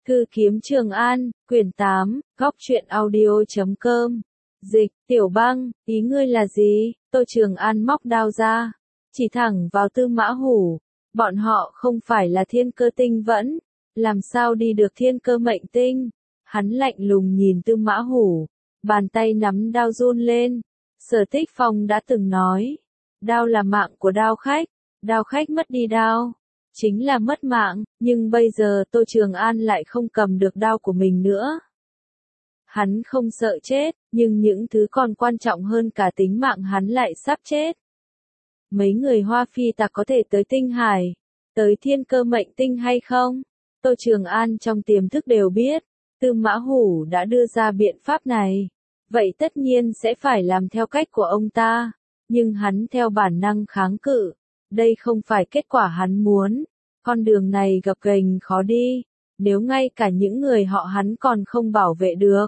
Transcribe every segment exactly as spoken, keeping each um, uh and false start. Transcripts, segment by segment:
Thư kiếm Trường An, quyển tám, góc truyện audio.com. Dịch, Tiểu Băng, ý ngươi là gì? Tô Trường An móc đao ra, chỉ thẳng vào Tư Mã Hủ. Bọn họ không phải là thiên cơ tinh vẫn, làm sao đi được thiên cơ mệnh tinh? Hắn lạnh lùng nhìn Tư Mã Hủ, bàn tay nắm đao run lên. Sở Tích Phong đã từng nói, đao là mạng của đao khách, đao khách mất đi đao chính là mất mạng, nhưng bây giờ Tô Trường An lại không cầm được đao của mình nữa. Hắn không sợ chết, nhưng những thứ còn quan trọng hơn cả tính mạng hắn lại sắp chết. Mấy người Hoa Phi Tặc có thể tới Tinh Hải, tới thiên cơ mệnh tinh hay không? Tô Trường An trong tiềm thức đều biết, Tư Mã Hủ đã đưa ra biện pháp này. Vậy tất nhiên sẽ phải làm theo cách của ông ta, nhưng hắn theo bản năng kháng cự. Đây không phải kết quả hắn muốn, con đường này gập ghềnh khó đi, nếu ngay cả những người họ hắn còn không bảo vệ được.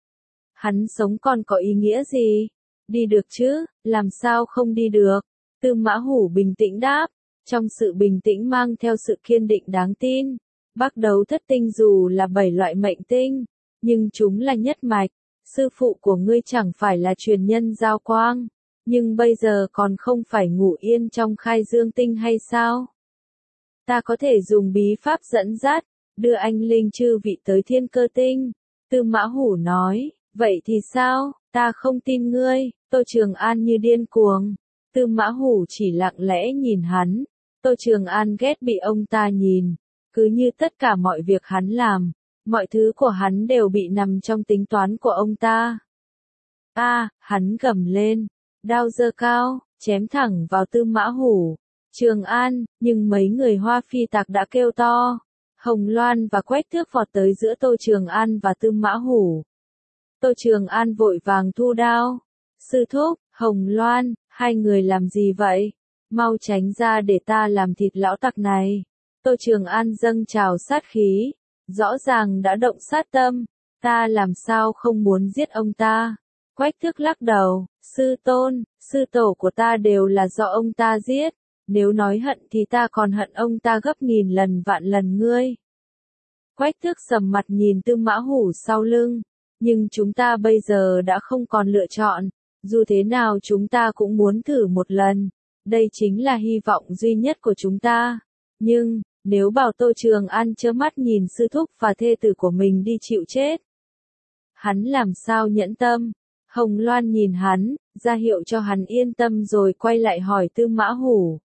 Hắn sống còn có ý nghĩa gì? Đi được chứ, làm sao không đi được? Tư Mã Hủ bình tĩnh đáp, trong sự bình tĩnh mang theo sự kiên định đáng tin. Bắc Đấu Thất Tinh dù là bảy loại mệnh tinh, nhưng chúng là nhất mạch. Sư phụ của ngươi chẳng phải là truyền nhân Giao Quang, nhưng bây giờ còn không phải ngủ yên trong Khai Dương Tinh hay sao? Ta có thể dùng bí pháp dẫn dắt, đưa anh linh chư vị tới thiên cơ tinh. Tư Mã Hủ nói, vậy thì sao, ta không tin ngươi. Tô Trường An như điên cuồng. Tư Mã Hủ chỉ lặng lẽ nhìn hắn. Tô Trường An ghét bị ông ta nhìn. Cứ như tất cả mọi việc hắn làm, mọi thứ của hắn đều bị nằm trong tính toán của ông ta. A, à, hắn gầm lên, đao giơ cao, chém thẳng vào Tư Mã Hủ. Trường An, nhưng mấy người Hoa Phi Tặc đã kêu to. Hồng Loan và Quách Thước vọt tới giữa Tô Trường An và Tư Mã Hủ. Tô Trường An vội vàng thu đao. Sư thúc, Hồng Loan, hai người làm gì vậy? Mau tránh ra để ta làm thịt lão tặc này. Tô Trường An dâng trào sát khí, rõ ràng đã động sát tâm. Ta làm sao không muốn giết ông ta? Quách Thước lắc đầu, sư tôn, sư tổ của ta đều là do ông ta giết. Nếu nói hận thì ta còn hận ông ta gấp nghìn lần vạn lần ngươi. Quách Thước sầm mặt nhìn Tư Mã Hủ sau lưng. Nhưng chúng ta bây giờ đã không còn lựa chọn. Dù thế nào chúng ta cũng muốn thử một lần. Đây chính là hy vọng duy nhất của chúng ta. Nhưng, nếu bảo Tô Trường An trơ mắt nhìn sư thúc và thê tử của mình đi chịu chết, hắn làm sao nhẫn tâm? Hồng Loan nhìn hắn, ra hiệu cho hắn yên tâm rồi quay lại hỏi Tư Mã Hủ.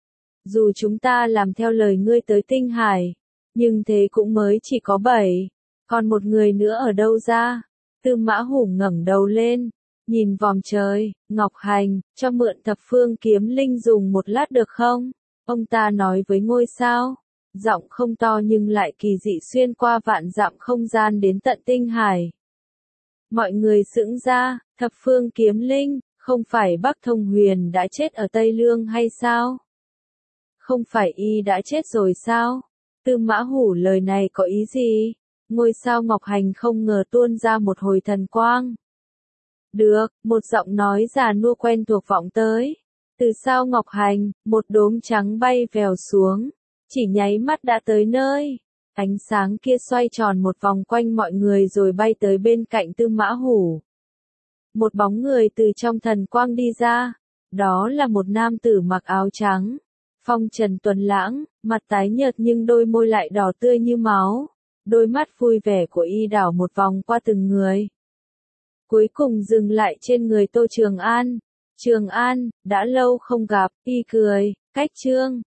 Dù chúng ta làm theo lời ngươi tới Tinh Hải, nhưng thế cũng mới chỉ có bảy, còn một người nữa ở đâu ra? Tư Mã Hủ ngẩng đầu lên, nhìn vòm trời. Ngọc Hành, cho mượn Thập Phương Kiếm Linh dùng một lát được không? Ông ta nói với ngôi sao, giọng không to nhưng lại kỳ dị xuyên qua vạn dặm không gian đến tận Tinh Hải. Mọi người sững ra, Thập Phương Kiếm Linh, không phải Bắc Thông Huyền đã chết ở Tây Lương hay sao? Không phải y đã chết rồi sao? Tư Mã Hủ lời này có ý gì? Ngôi sao Ngọc Hành không ngờ tuôn ra một hồi thần quang. Được, một giọng nói già nua quen thuộc vọng tới. Từ sao Ngọc Hành, một đốm trắng bay vèo xuống, chỉ nháy mắt đã tới nơi. Ánh sáng kia xoay tròn một vòng quanh mọi người rồi bay tới bên cạnh Tư Mã Hủ. Một bóng người từ trong thần quang đi ra. Đó là một nam tử mặc áo trắng, phong trần tuấn lãng, mặt tái nhợt nhưng đôi môi lại đỏ tươi như máu. Đôi mắt vui vẻ của y đảo một vòng qua từng người, cuối cùng dừng lại trên người Tô Trường An. Trường An, đã lâu không gặp. Y cười, cách Trương,